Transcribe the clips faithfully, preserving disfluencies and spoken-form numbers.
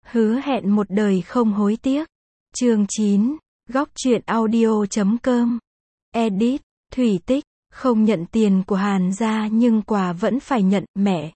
Hứa hẹn một đời không hối tiếc. Chương chín, góc truyện audio chấm com. Edit, Thủy Tích, không nhận tiền của Hàn gia nhưng quà vẫn phải nhận, mẹ.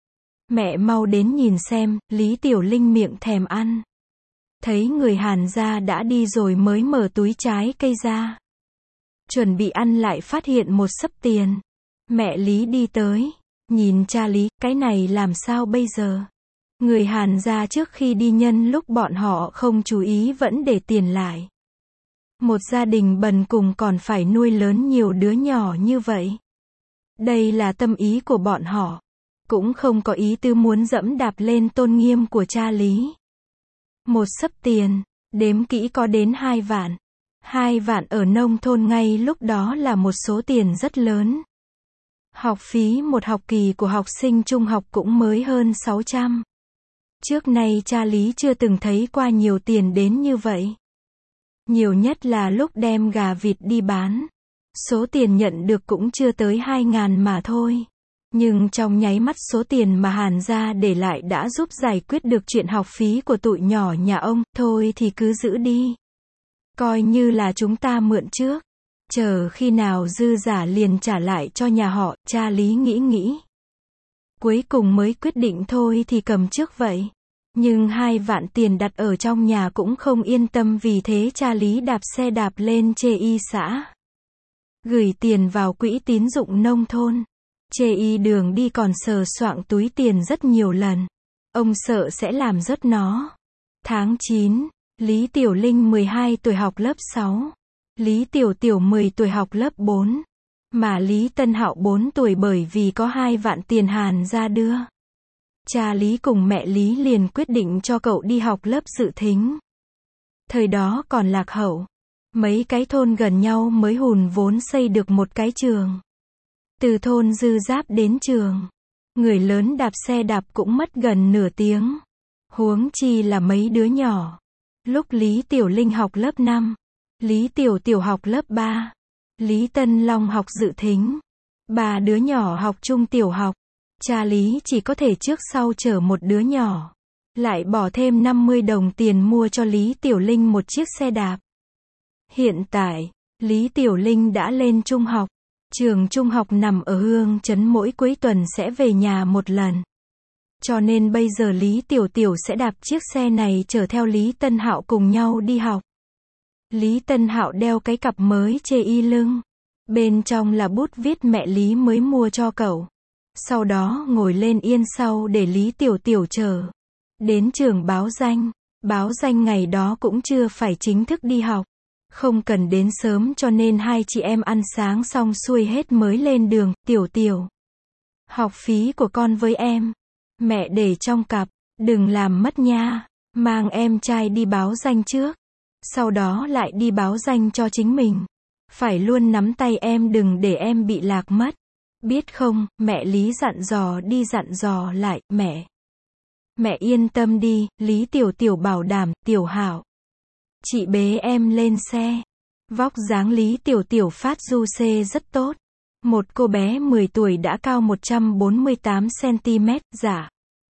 Mẹ mau đến nhìn xem, Lý Tiểu Linh miệng thèm ăn. Thấy người Hàn gia đã đi rồi mới mở túi trái cây ra. Chuẩn bị ăn lại phát hiện một xấp tiền. Mẹ Lý đi tới, nhìn cha Lý, cái này làm sao bây giờ? Người Hàn gia trước khi đi nhân lúc bọn họ không chú ý vẫn để tiền lại. Một gia đình bần cùng còn phải nuôi lớn nhiều đứa nhỏ như vậy. Đây là tâm ý của bọn họ. Cũng không có ý tư muốn dẫm đạp lên tôn nghiêm của cha Lý. Một xấp tiền, đếm kỹ có đến hai vạn. Hai vạn ở nông thôn ngay lúc đó là một số tiền rất lớn. Học phí một học kỳ của học sinh trung học cũng mới hơn sáu trăm. Trước nay cha Lý chưa từng thấy qua nhiều tiền đến như vậy. Nhiều nhất là lúc đem gà vịt đi bán. Số tiền nhận được cũng chưa tới hai ngàn mà thôi. Nhưng trong nháy mắt số tiền mà Hàn gia để lại đã giúp giải quyết được chuyện học phí của tụi nhỏ nhà ông, thôi thì cứ giữ đi. Coi như là chúng ta mượn trước. Chờ khi nào dư giả liền trả lại cho nhà họ, cha Lý nghĩ nghĩ. Cuối cùng mới quyết định thôi thì cầm trước vậy. Nhưng hai vạn tiền đặt ở trong nhà cũng không yên tâm, vì thế cha Lý đạp xe đạp lên Chê Y xã. Gửi tiền vào quỹ tín dụng nông thôn. Chê Y đường đi còn sờ soạng túi tiền rất nhiều lần. Ông sợ sẽ làm rớt nó. Tháng chín, Lý Tiểu Linh mười hai tuổi học lớp sáu. Lý Tiểu Tiểu mười tuổi học lớp bốn. Mà Lý Tân Hạo bốn tuổi bởi vì có hai vạn tiền Hàn gia đưa. Cha Lý cùng mẹ Lý liền quyết định cho cậu đi học lớp dự thính. Thời đó còn lạc hậu. Mấy cái thôn gần nhau mới hùn vốn xây được một cái trường. Từ thôn Dư Giáp đến trường, người lớn đạp xe đạp cũng mất gần nửa tiếng. Huống chi là mấy đứa nhỏ. Lúc Lý Tiểu Linh học lớp năm, Lý Tiểu Tiểu học lớp ba, Lý Tân Long học dự thính. Ba đứa nhỏ học trung tiểu học. Cha Lý chỉ có thể trước sau chở một đứa nhỏ. Lại bỏ thêm năm mươi đồng tiền mua cho Lý Tiểu Linh một chiếc xe đạp. Hiện tại, Lý Tiểu Linh đã lên trung học. Trường trung học nằm ở Hương Trấn, mỗi cuối tuần sẽ về nhà một lần. Cho nên bây giờ Lý Tiểu Tiểu sẽ đạp chiếc xe này chở theo Lý Tân Hạo cùng nhau đi học. Lý Tân Hạo đeo cái cặp mới Chê Y lưng. Bên trong là bút viết mẹ Lý mới mua cho cậu. Sau đó ngồi lên yên sau để Lý Tiểu Tiểu chờ. Đến trường báo danh. Báo danh ngày đó cũng chưa phải chính thức đi học. Không cần đến sớm cho nên hai chị em ăn sáng xong xuôi hết mới lên đường. Tiểu Tiểu, học phí của con với em. Mẹ để trong cặp, đừng làm mất nha. Mang em trai đi báo danh trước. Sau đó lại đi báo danh cho chính mình. Phải luôn nắm tay em, đừng để em bị lạc mất. Biết không, mẹ Lý dặn dò đi dặn dò lại, mẹ. Mẹ yên tâm đi, Lý Tiểu Tiểu bảo đảm, Tiểu Hạo. Chị bế em lên xe. Vóc dáng Lý Tiểu Tiểu phát du xê rất tốt. Một cô bé mười tuổi đã cao một trăm bốn mươi tám xăng ti mét, dạ.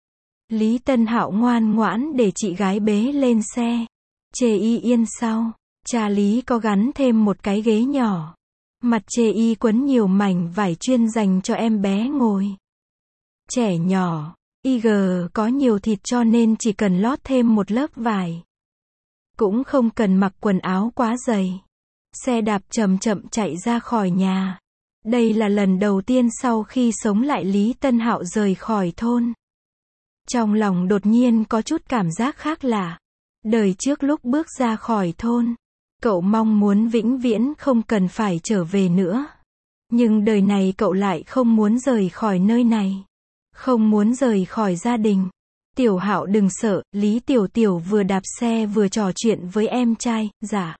Lý Tân Hạo ngoan ngoãn để chị gái bế lên xe. Chê Y yên sau. Cha Lý có gắn thêm một cái ghế nhỏ. Mặt Chê Y quấn nhiều mảnh vải chuyên dành cho em bé ngồi. Trẻ nhỏ, i giê có nhiều thịt cho nên chỉ cần lót thêm một lớp vải. Cũng không cần mặc quần áo quá dày. Xe đạp chậm chậm chạy ra khỏi nhà. Đây là lần đầu tiên sau khi sống lại Lý Tân Hạo rời khỏi thôn. Trong lòng đột nhiên có chút cảm giác khác lạ. Đời trước lúc bước ra khỏi thôn, cậu mong muốn vĩnh viễn không cần phải trở về nữa. Nhưng đời này cậu lại không muốn rời khỏi nơi này. Không muốn rời khỏi gia đình. Tiểu Hạo đừng sợ, Lý Tiểu Tiểu vừa đạp xe vừa trò chuyện với em trai, dạ.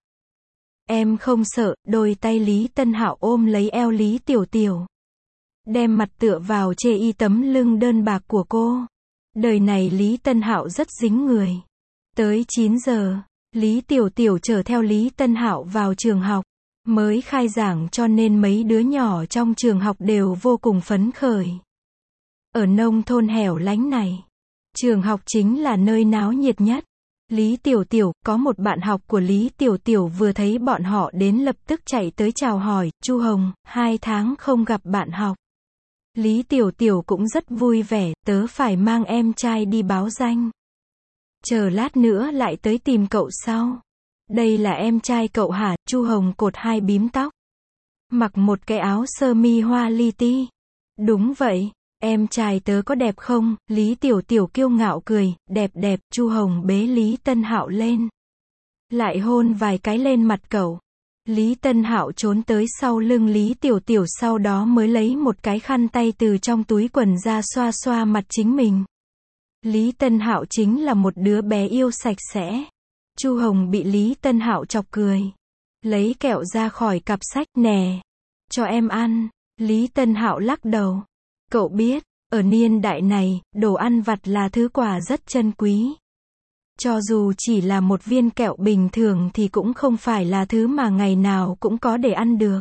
Em không sợ, đôi tay Lý Tân Hạo ôm lấy eo Lý Tiểu Tiểu. Đem mặt tựa vào Chê Y tấm lưng đơn bạc của cô. Đời này Lý Tân Hạo rất dính người. Tới chín giờ, Lý Tiểu Tiểu chở theo Lý Tân Hạo vào trường học. Mới khai giảng cho nên mấy đứa nhỏ trong trường học đều vô cùng phấn khởi. Ở nông thôn hẻo lánh này, Trường học chính là nơi náo nhiệt nhất. Lý Tiểu Tiểu, có một bạn học của Lý Tiểu Tiểu vừa thấy bọn họ đến lập tức chạy tới chào hỏi, Chu Hồng, hai tháng không gặp bạn học. Lý Tiểu Tiểu cũng rất vui vẻ, tớ phải mang em trai đi báo danh. Chờ lát nữa lại tới tìm cậu sau. Đây là em trai cậu hả? Chu Hồng cột hai bím tóc. Mặc một cái áo sơ mi hoa li ti. Đúng vậy, em trai tớ có đẹp không? Lý Tiểu Tiểu kiêu ngạo cười, đẹp đẹp. Chu Hồng bế Lý Tân Hạo lên. Lại hôn vài cái lên mặt cậu. Lý Tân Hạo trốn tới sau lưng Lý Tiểu Tiểu, sau đó mới lấy một cái khăn tay từ trong túi quần ra xoa xoa mặt chính mình. Lý Tân Hạo chính là một đứa bé yêu sạch sẽ. Chu Hồng bị Lý Tân Hạo chọc cười. Lấy kẹo ra khỏi cặp sách, nè, cho em ăn. Lý Tân Hạo lắc đầu. Cậu biết, ở niên đại này, đồ ăn vặt là thứ quà rất chân quý. Cho dù chỉ là một viên kẹo bình thường thì cũng không phải là thứ mà ngày nào cũng có để ăn được.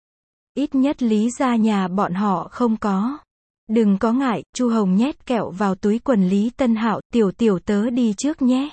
Ít nhất Lý gia nhà bọn họ không có. Đừng có ngại, Chu Hồng nhét kẹo vào túi quần Lý Tân Hạo, Tiểu Tiểu tớ đi trước nhé.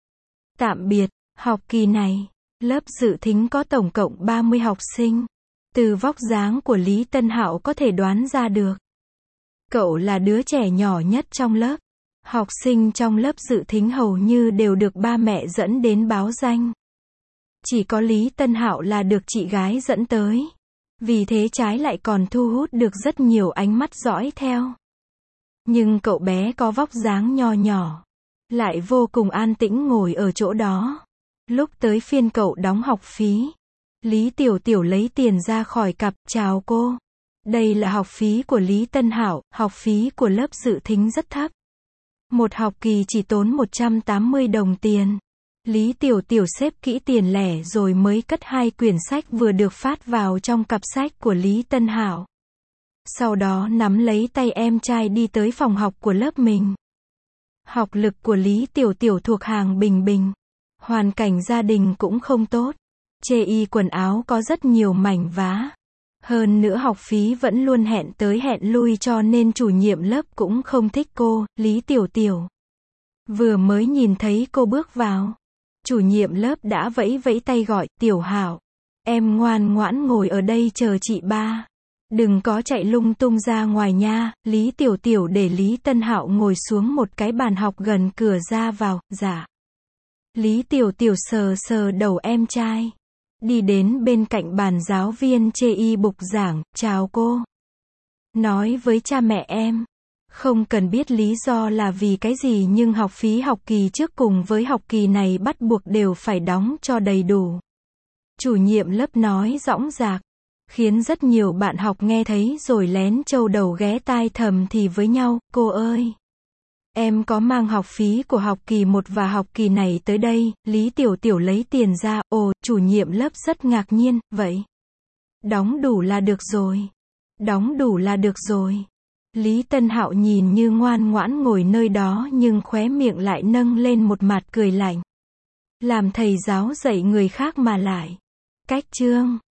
Tạm biệt, học kỳ này, lớp dự thính có tổng cộng ba mươi học sinh. Từ vóc dáng của Lý Tân Hạo có thể đoán ra được. Cậu là đứa trẻ nhỏ nhất trong lớp. Học sinh trong lớp dự thính hầu như đều được ba mẹ dẫn đến báo danh. Chỉ có Lý Tân Hạo là được chị gái dẫn tới. Vì thế trái lại còn thu hút được rất nhiều ánh mắt dõi theo. Nhưng cậu bé có vóc dáng nho nhỏ, lại vô cùng an tĩnh ngồi ở chỗ đó. Lúc tới phiên cậu đóng học phí, Lý Tiểu Tiểu lấy tiền ra khỏi cặp, chào cô. Đây là học phí của Lý Tân Hạo, học phí của lớp dự thính rất thấp. Một học kỳ chỉ tốn một trăm tám mươi đồng tiền. Lý Tiểu Tiểu xếp kỹ tiền lẻ rồi mới cất hai quyển sách vừa được phát vào trong cặp sách của Lý Tân Hạo. Sau đó nắm lấy tay em trai đi tới phòng học của lớp mình. Học lực của Lý Tiểu Tiểu thuộc hàng bình bình. Hoàn cảnh gia đình cũng không tốt. Chê y quần áo có rất nhiều mảnh vá. Hơn nữa học phí vẫn luôn hẹn tới hẹn lui cho nên chủ nhiệm lớp cũng không thích cô, Lý Tiểu Tiểu. Vừa mới nhìn thấy cô bước vào, chủ nhiệm lớp đã vẫy vẫy tay gọi, Tiểu Hạo, em ngoan ngoãn ngồi ở đây chờ chị ba. Đừng có chạy lung tung ra ngoài nha. Lý Tiểu Tiểu để Lý Tân Hạo ngồi xuống một cái bàn học gần cửa ra vào, dạ. Lý Tiểu Tiểu sờ sờ đầu em trai. Đi đến bên cạnh bàn giáo viên chê y bục giảng, chào cô. Nói với cha mẹ em. Không cần biết lý do là vì cái gì nhưng học phí học kỳ trước cùng với học kỳ này bắt buộc đều phải đóng cho đầy đủ. Chủ nhiệm lớp nói dõng dạc, khiến rất nhiều bạn học nghe thấy rồi lén trâu đầu ghé tai thầm thì với nhau, cô ơi. Em có mang học phí của học kỳ một và học kỳ này tới đây. Lý Tiểu Tiểu lấy tiền ra, ồ, chủ nhiệm lớp rất ngạc nhiên, vậy. Đóng đủ là được rồi. Đóng đủ là được rồi. Lý Tân Hạo nhìn như ngoan ngoãn ngồi nơi đó nhưng khóe miệng lại nâng lên một mặt cười lạnh. Làm thầy giáo dạy người khác mà lại cách chương.